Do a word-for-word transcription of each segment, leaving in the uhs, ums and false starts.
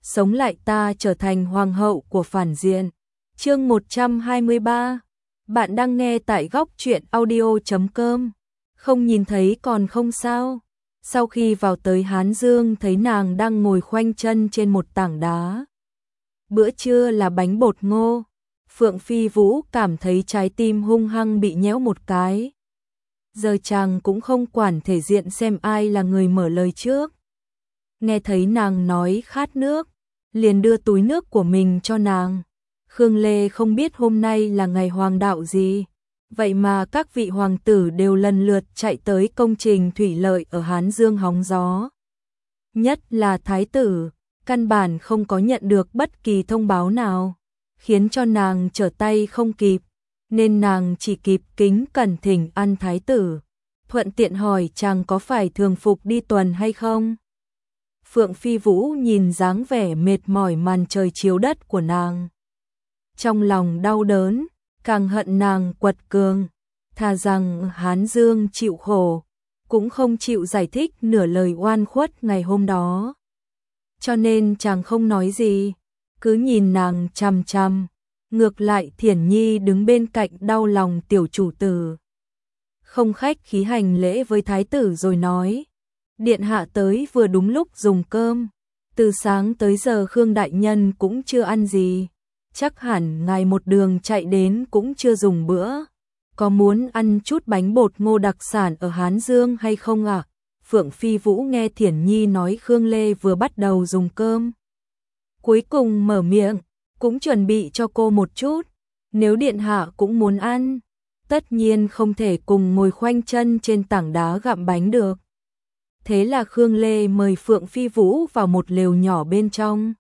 sống lại ta trở thành hoàng hậu của phản diện. Chương một trăm hai mươi ba. Bạn đang nghe tại góc truyện audio chấm com. Không nhìn thấy còn không sao. Sau khi vào tới Hán Dương thấy nàng đang ngồi khoanh chân trên một tảng đá. Bữa trưa là bánh bột ngô. Phượng Phi Vũ cảm thấy trái tim hung hăng bị nhéo một cái. Giờ chàng cũng không quản thể diện xem ai là người mở lời trước. Nghe thấy nàng nói khát nước, liền đưa túi nước của mình cho nàng. Khương Lê không biết hôm nay là ngày hoàng đạo gì, vậy mà các vị hoàng tử đều lần lượt chạy tới công trình thủy lợi ở Hán Dương hóng gió. Nhất là thái tử, căn bản không có nhận được bất kỳ thông báo nào, khiến cho nàng trở tay không kịp, nên nàng chỉ kịp kính cẩn thỉnh ăn thái tử, thuận tiện hỏi chàng có phải thường phục đi tuần hay không. Phượng Phi Vũ nhìn dáng vẻ mệt mỏi màn trời chiếu đất của nàng, trong lòng đau đớn, càng hận nàng quật cường, thà rằng Hán Dương chịu khổ, cũng không chịu giải thích nửa lời oan khuất ngày hôm đó. Cho nên chàng không nói gì, cứ nhìn nàng chằm chằm. Ngược lại Thiển Nhi đứng bên cạnh đau lòng tiểu chủ tử. Không khách khí hành lễ với thái tử rồi nói, điện hạ tới vừa đúng lúc dùng cơm, từ sáng tới giờ Khương đại nhân cũng chưa ăn gì, chắc hẳn ngài một đường chạy đến cũng chưa dùng bữa, có muốn ăn chút bánh bột ngô đặc sản ở Hán Dương hay không ạ? À? Phượng Phi Vũ nghe Thiển Nhi nói Khương Lê vừa bắt đầu dùng cơm, cuối cùng mở miệng, cũng chuẩn bị cho cô một chút, nếu điện hạ cũng muốn ăn, tất nhiên không thể cùng ngồi khoanh chân trên tảng đá gặm bánh được. Thế là Khương Lê mời Phượng Phi Vũ vào một lều nhỏ bên trong,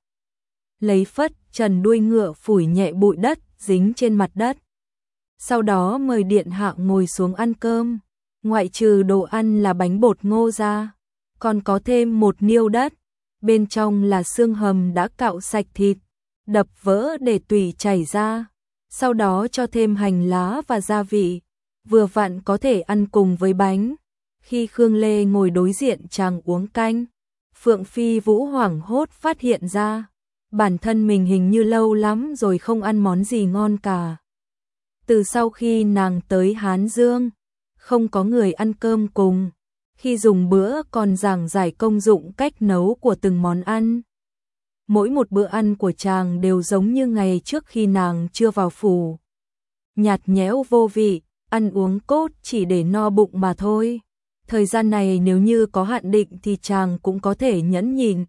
lấy phất trần đuôi ngựa phủi nhẹ bụi đất dính trên mặt đất. Sau đó mời điện hạ ngồi xuống ăn cơm, ngoại trừ đồ ăn là bánh bột ngô ra, còn có thêm một niêu đất, bên trong là xương hầm đã cạo sạch thịt, đập vỡ để tùy chảy ra, sau đó cho thêm hành lá và gia vị, vừa vặn có thể ăn cùng với bánh. Khi Khương Lê ngồi đối diện chàng uống canh, Phượng Phi Vũ hoảng hốt phát hiện ra, bản thân mình hình như lâu lắm rồi không ăn món gì ngon cả. Từ sau khi nàng tới Hán Dương, không có người ăn cơm cùng, khi dùng bữa còn giảng giải công dụng cách nấu của từng món ăn. Mỗi một bữa ăn của chàng đều giống như ngày trước khi nàng chưa vào phủ. Nhạt nhẽo vô vị, ăn uống cốt chỉ để no bụng mà thôi. Thời gian này nếu như có hạn định thì chàng cũng có thể nhẫn nhịn.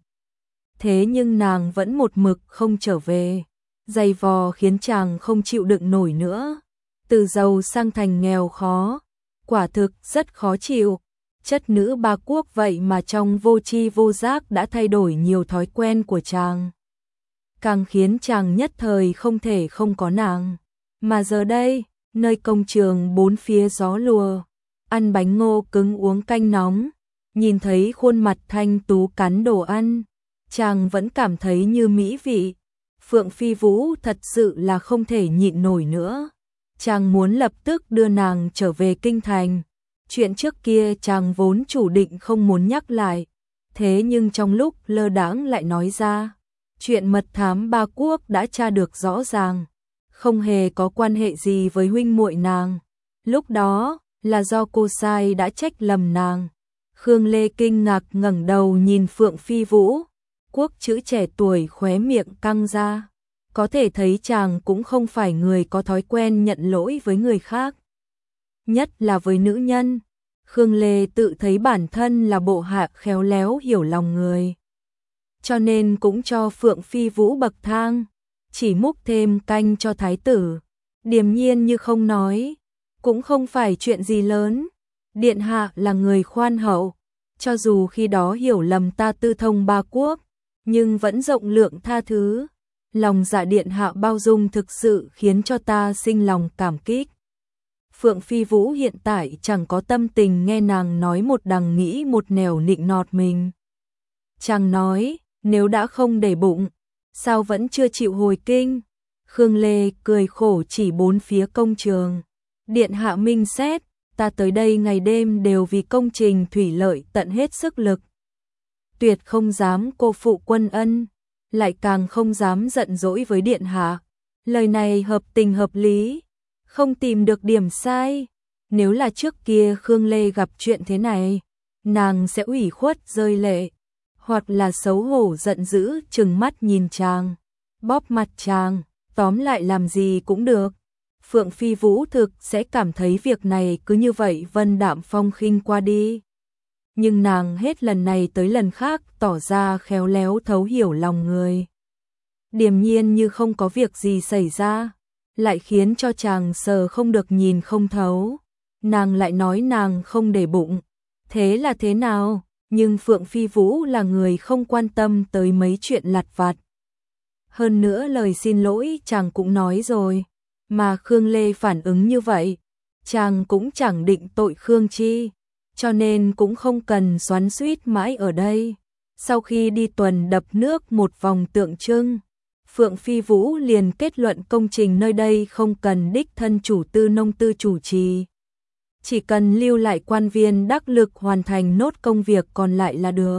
Thế nhưng nàng vẫn một mực không trở về. Dày vò khiến chàng không chịu đựng nổi nữa. Từ giàu sang thành nghèo khó, quả thực rất khó chịu. Chất nữ ba quốc vậy mà trong vô tri vô giác đã thay đổi nhiều thói quen của chàng. Càng khiến chàng nhất thời không thể không có nàng. Mà giờ đây, nơi công trường bốn phía gió lùa, ăn bánh ngô cứng uống canh nóng, nhìn thấy khuôn mặt thanh tú cắn đồ ăn, chàng vẫn cảm thấy như mỹ vị. Phượng Phi Vũ thật sự là không thể nhịn nổi nữa. Chàng muốn lập tức đưa nàng trở về kinh thành. Chuyện trước kia chàng vốn chủ định không muốn nhắc lại, thế nhưng trong lúc lơ đãng lại nói ra. Chuyện mật thám ba quốc đã tra được rõ ràng, không hề có quan hệ gì với huynh muội nàng. Lúc đó là do cô sai đã trách lầm nàng. Khương Lê kinh ngạc ngẩng đầu nhìn Phượng Phi Vũ, quốc chữ trẻ tuổi khóe miệng căng ra, có thể thấy chàng cũng không phải người có thói quen nhận lỗi với người khác. Nhất là với nữ nhân, Khương Lê tự thấy bản thân là bộ hạ khéo léo hiểu lòng người. Cho nên cũng cho Phượng Phi Vũ bậc thang, chỉ múc thêm canh cho thái tử, điềm nhiên như không nói, cũng không phải chuyện gì lớn. Điện hạ là người khoan hậu, cho dù khi đó hiểu lầm ta tư thông ba quốc, nhưng vẫn rộng lượng tha thứ. Lòng dạ điện hạ bao dung thực sự khiến cho ta sinh lòng cảm kích. Phượng Phi Vũ hiện tại chẳng có tâm tình nghe nàng nói một đằng nghĩ một nẻo nịnh nọt mình. Chàng nói, nếu đã không để bụng, sao vẫn chưa chịu hồi kinh? Khương Lê cười khổ chỉ bốn phía công trường. Điện hạ minh xét, ta tới đây ngày đêm đều vì công trình thủy lợi tận hết sức lực. Tuyệt không dám cô phụ quân ân. lại càng không dám giận dỗi với điện hạ. Lời này hợp tình hợp lý, không tìm được điểm sai. Nếu là trước kia Khương Lê gặp chuyện thế này, nàng sẽ ủy khuất rơi lệ, hoặc là xấu hổ giận dữ trừng mắt nhìn chàng, bóp mặt chàng, tóm lại làm gì cũng được. Phượng Phi Vũ thực sẽ cảm thấy việc này cứ như vậy vân đạm phong khinh qua đi. Nhưng nàng hết lần này tới lần khác tỏ ra khéo léo thấu hiểu lòng người. Điềm nhiên như không có việc gì xảy ra, lại khiến cho chàng sờ không được nhìn không thấu. Nàng lại nói nàng không để bụng, thế là thế nào? Nhưng Phượng Phi Vũ là người không quan tâm tới mấy chuyện lặt vặt. Hơn nữa lời xin lỗi chàng cũng nói rồi, mà Khương Lê phản ứng như vậy, chàng cũng chẳng định tội Khương chi, cho nên cũng không cần xoắn xuýt mãi ở đây. Sau khi đi tuần đập nước một vòng tượng trưng, Phượng Phi Vũ liền kết luận công trình nơi đây không cần đích thân chủ tư nông tư chủ trì. Chỉ cần lưu lại quan viên đắc lực hoàn thành nốt công việc còn lại là được.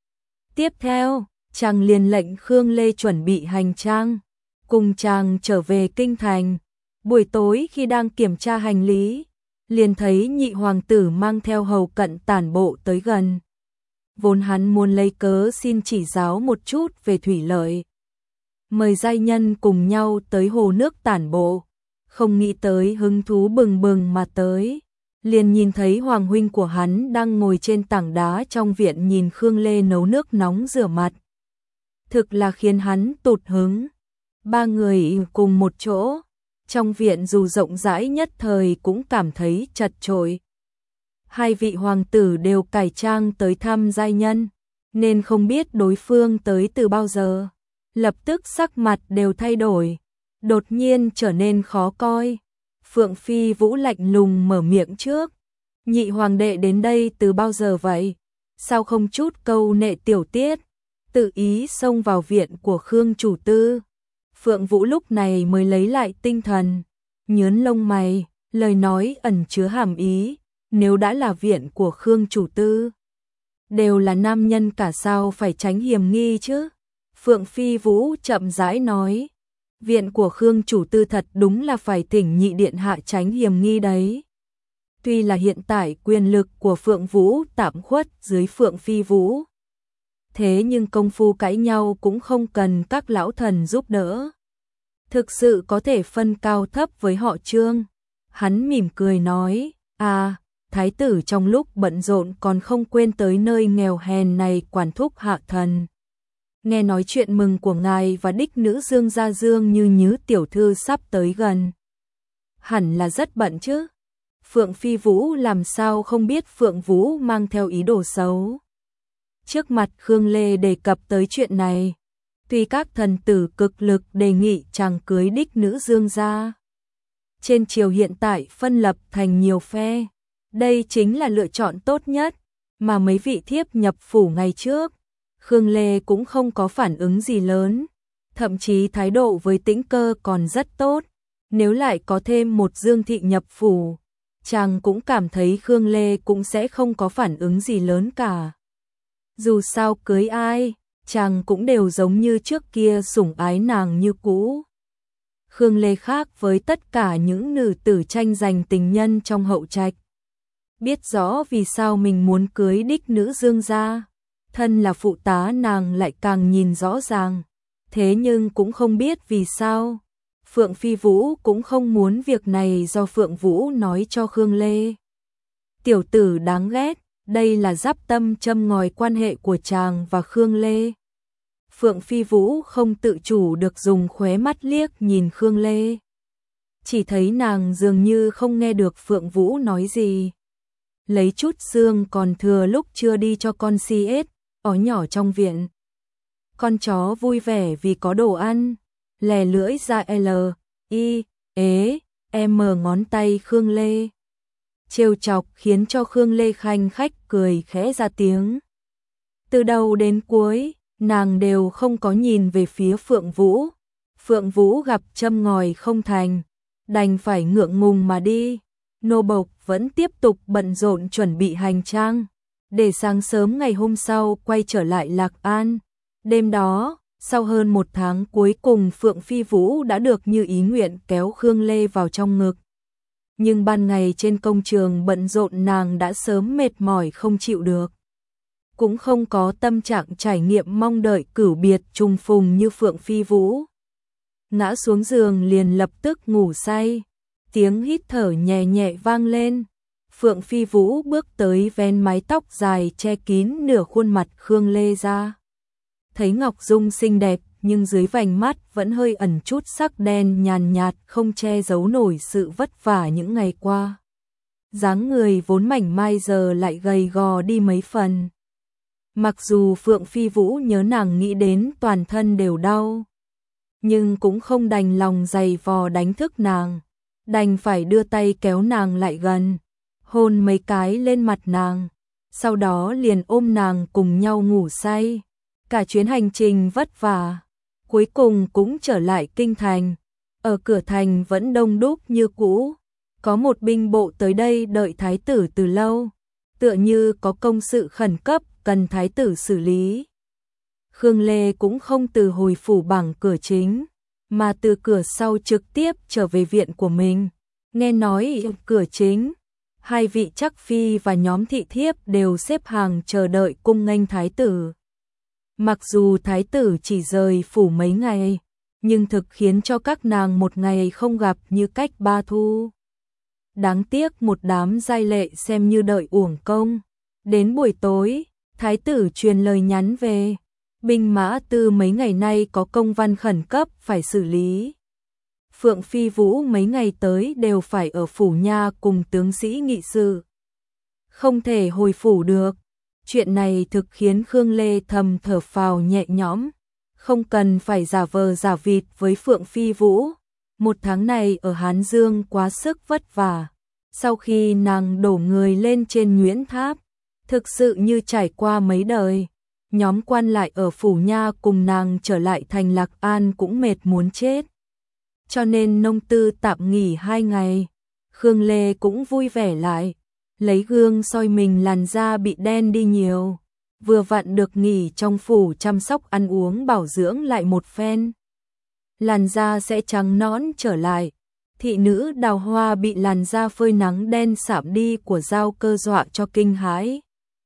Tiếp theo, chàng liền lệnh Khương Lê chuẩn bị hành trang, cùng chàng trở về kinh thành. Buổi tối khi đang kiểm tra hành lý, liền thấy nhị hoàng tử mang theo hầu cận tản bộ tới gần. Vốn hắn muốn lấy cớ xin chỉ giáo một chút về thủy lợi, mời giai nhân cùng nhau tới hồ nước tản bộ, không nghĩ tới hứng thú bừng bừng mà tới. Liền nhìn thấy hoàng huynh của hắn đang ngồi trên tảng đá trong viện nhìn Khương Lê nấu nước nóng rửa mặt. Thực là khiến hắn tụt hứng. Ba người cùng một chỗ, trong viện dù rộng rãi nhất thời cũng cảm thấy chật chội. Hai vị hoàng tử đều cải trang tới thăm giai nhân, nên không biết đối phương tới từ bao giờ. Lập tức sắc mặt đều thay đổi, đột nhiên trở nên khó coi. Phượng Phi Vũ lạnh lùng mở miệng trước. Nhị hoàng đệ đến đây từ bao giờ vậy? Sao không chút câu nệ tiểu tiết, tự ý xông vào viện của Khương chủ tư? Phượng Vũ lúc này mới lấy lại tinh thần, nhớn lông mày, lời nói ẩn chứa hàm ý. Nếu đã là viện của Khương chủ tư, đều là nam nhân cả sao phải tránh hiểm nghi chứ? Phượng Phi Vũ chậm rãi nói. Viện của Khương chủ tư thật đúng là phải thỉnh nhị điện hạ tránh hiểm nghi đấy. Tuy là hiện tại quyền lực của Phượng Vũ tạm khuất dưới Phượng Phi Vũ, thế nhưng công phu cãi nhau cũng không cần các lão thần giúp đỡ. Thực sự có thể phân cao thấp với họ Trương. Hắn mỉm cười nói, à, thái tử trong lúc bận rộn còn không quên tới nơi nghèo hèn này quản thúc hạ thần. Nghe nói chuyện mừng của ngài và đích nữ Dương Gia Dương như Nhứ tiểu thư sắp tới gần. Hẳn là rất bận chứ. Phượng Phi Vũ làm sao không biết Phượng Vũ mang theo ý đồ xấu. Trước mặt Khương Lê đề cập tới chuyện này, tuy các thần tử cực lực đề nghị chàng cưới đích nữ Dương Gia. Trên triều hiện tại phân lập thành nhiều phe, đây chính là lựa chọn tốt nhất, mà mấy vị thiếp nhập phủ ngày trước, Khương Lê cũng không có phản ứng gì lớn, thậm chí thái độ với Tĩnh Cơ còn rất tốt. Nếu lại có thêm một Dương thị nhập phủ, chàng cũng cảm thấy Khương Lê cũng sẽ không có phản ứng gì lớn cả. Dù sao cưới ai, chàng cũng đều giống như trước kia sủng ái nàng như cũ. Khương Lê khác với tất cả những nữ tử tranh giành tình nhân trong hậu trạch. Biết rõ vì sao mình muốn cưới đích nữ Dương gia, thân là phụ tá nàng lại càng nhìn rõ ràng. Thế nhưng cũng không biết vì sao Phượng Phi Vũ cũng không muốn việc này do Phượng Vũ nói cho Khương Lê. Tiểu tử đáng ghét, đây là giáp tâm châm ngòi quan hệ của chàng và Khương Lê. Phượng Phi Vũ không tự chủ được dùng khóe mắt liếc nhìn Khương Lê. Chỉ thấy nàng dường như không nghe được Phượng Vũ nói gì. Lấy chút xương còn thừa lúc chưa đi cho con si ết, ó nhỏ trong viện. Con chó vui vẻ vì có đồ ăn, lè lưỡi ra L, I, ế, M ngón tay Khương Lê. Trêu chọc khiến cho Khương Lê khanh khách cười khẽ ra tiếng. Từ đầu đến cuối, nàng đều không có nhìn về phía Phượng Vũ. Phượng Vũ gặp châm ngòi không thành, đành phải ngượng ngùng mà đi. Nô bộc vẫn tiếp tục bận rộn chuẩn bị hành trang, để sáng sớm ngày hôm sau quay trở lại Lạc An. Đêm đó, Sau hơn một tháng cuối cùng Phượng Phi Vũ đã được như ý nguyện kéo Khương Lê vào trong ngực. Nhưng ban ngày trên công trường bận rộn nàng đã sớm mệt mỏi không chịu được. Cũng không có tâm trạng trải nghiệm mong đợi cửu biệt trùng phùng như Phượng Phi Vũ. Ngã xuống giường liền lập tức ngủ say. Tiếng hít thở nhẹ nhẹ vang lên. Phượng Phi Vũ bước tới vén mái tóc dài che kín nửa khuôn mặt Khương Lê ra. Thấy Ngọc Dung xinh đẹp nhưng dưới vành mắt vẫn hơi ẩn chút sắc đen nhàn nhạt không che giấu nổi sự vất vả những ngày qua. Dáng người vốn mảnh mai giờ lại gầy gò đi mấy phần. Mặc dù Phượng Phi Vũ nhớ nàng nghĩ đến toàn thân đều đau, nhưng cũng không đành lòng giày vò đánh thức nàng, đành phải đưa tay kéo nàng lại gần, hôn mấy cái lên mặt nàng, sau đó liền ôm nàng cùng nhau ngủ say. Cả chuyến hành trình vất vả, cuối cùng cũng trở lại kinh thành. Ở cửa thành vẫn đông đúc như cũ, có một binh bộ tới đây đợi thái tử từ lâu, tựa như có công sự khẩn cấp cần thái tử xử lý. Khương Lê cũng không từ hồi phủ bằng cửa chính, mà từ cửa sau trực tiếp trở về viện của mình. Nghe nói cửa chính, hai vị chắc phi và nhóm thị thiếp đều xếp hàng chờ đợi cung nghênh thái tử. Mặc dù thái tử chỉ rời phủ mấy ngày, nhưng thực khiến cho các nàng một ngày không gặp như cách ba thu. Đáng tiếc một đám giai lệ xem như đợi uổng công. Đến buổi tối, thái tử truyền lời nhắn về, binh mã tư mấy ngày nay có công văn khẩn cấp phải xử lý. Phượng Phi Vũ mấy ngày tới đều phải ở phủ nha cùng tướng sĩ nghị sự, không thể hồi phủ được. Chuyện này thực khiến Khương Lê thầm thở phào nhẹ nhõm, không cần phải giả vờ giả vịt với Phượng Phi Vũ. Một tháng này ở Hán Dương quá sức vất vả, sau khi nàng đổ người lên trên Nguyễn Tháp, thực sự như trải qua mấy đời. Nhóm quan lại ở phủ nha cùng nàng trở lại thành Lạc An cũng mệt muốn chết, cho nên nông tư tạm nghỉ hai ngày. Khương Lê cũng vui vẻ lại, lấy gương soi mình làn da bị đen đi nhiều, vừa vặn được nghỉ trong phủ chăm sóc ăn uống bảo dưỡng lại một phen. Làn da sẽ trắng nõn trở lại. Thị nữ Đào Hoa bị làn da phơi nắng đen sạm đi của Giao Cơ dọa cho kinh hãi.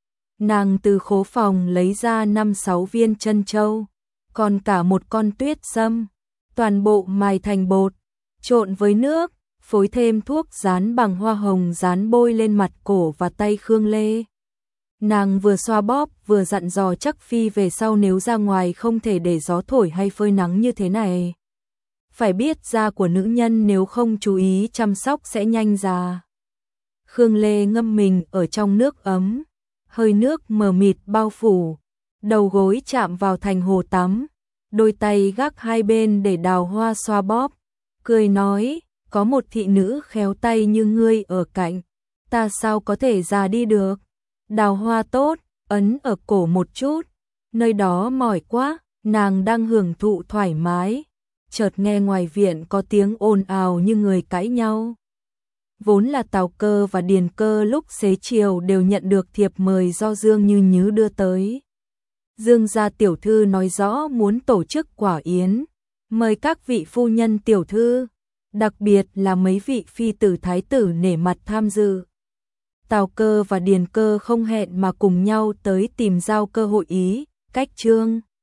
Nàng từ khố phòng lấy ra năm sáu viên chân châu, còn cả một con tuyết sâm, toàn bộ mài thành bột, trộn với nước, phối thêm thuốc dán bằng hoa hồng dán bôi lên mặt cổ và tay Khương Lê. Nàng vừa xoa bóp vừa dặn dò chắc phi về sau nếu ra ngoài không thể để gió thổi hay phơi nắng như thế này. Phải biết da của nữ nhân nếu không chú ý chăm sóc sẽ nhanh già. Khương Lê ngâm mình ở trong nước ấm, hơi nước mờ mịt bao phủ, đầu gối chạm vào thành hồ tắm, đôi tay gác hai bên để Đào Hoa xoa bóp, cười nói, có một thị nữ khéo tay như ngươi ở cạnh, ta sao có thể già đi được. Đào Hoa tốt, ấn ở cổ một chút, nơi đó mỏi quá. Nàng đang hưởng thụ thoải mái, chợt nghe ngoài viện có tiếng ồn ào như người cãi nhau. Vốn là Tào Cơ và Điền Cơ lúc xế chiều đều nhận được thiệp mời do Dương Như Nhứ đưa tới. Dương gia tiểu thư nói rõ muốn tổ chức quả yến, mời các vị phu nhân tiểu thư, đặc biệt là mấy vị phi tử thái tử nể mặt tham dự. Tào Cơ và Điền Cơ không hẹn mà cùng nhau tới tìm Giao Cơ hội ý, cách Trương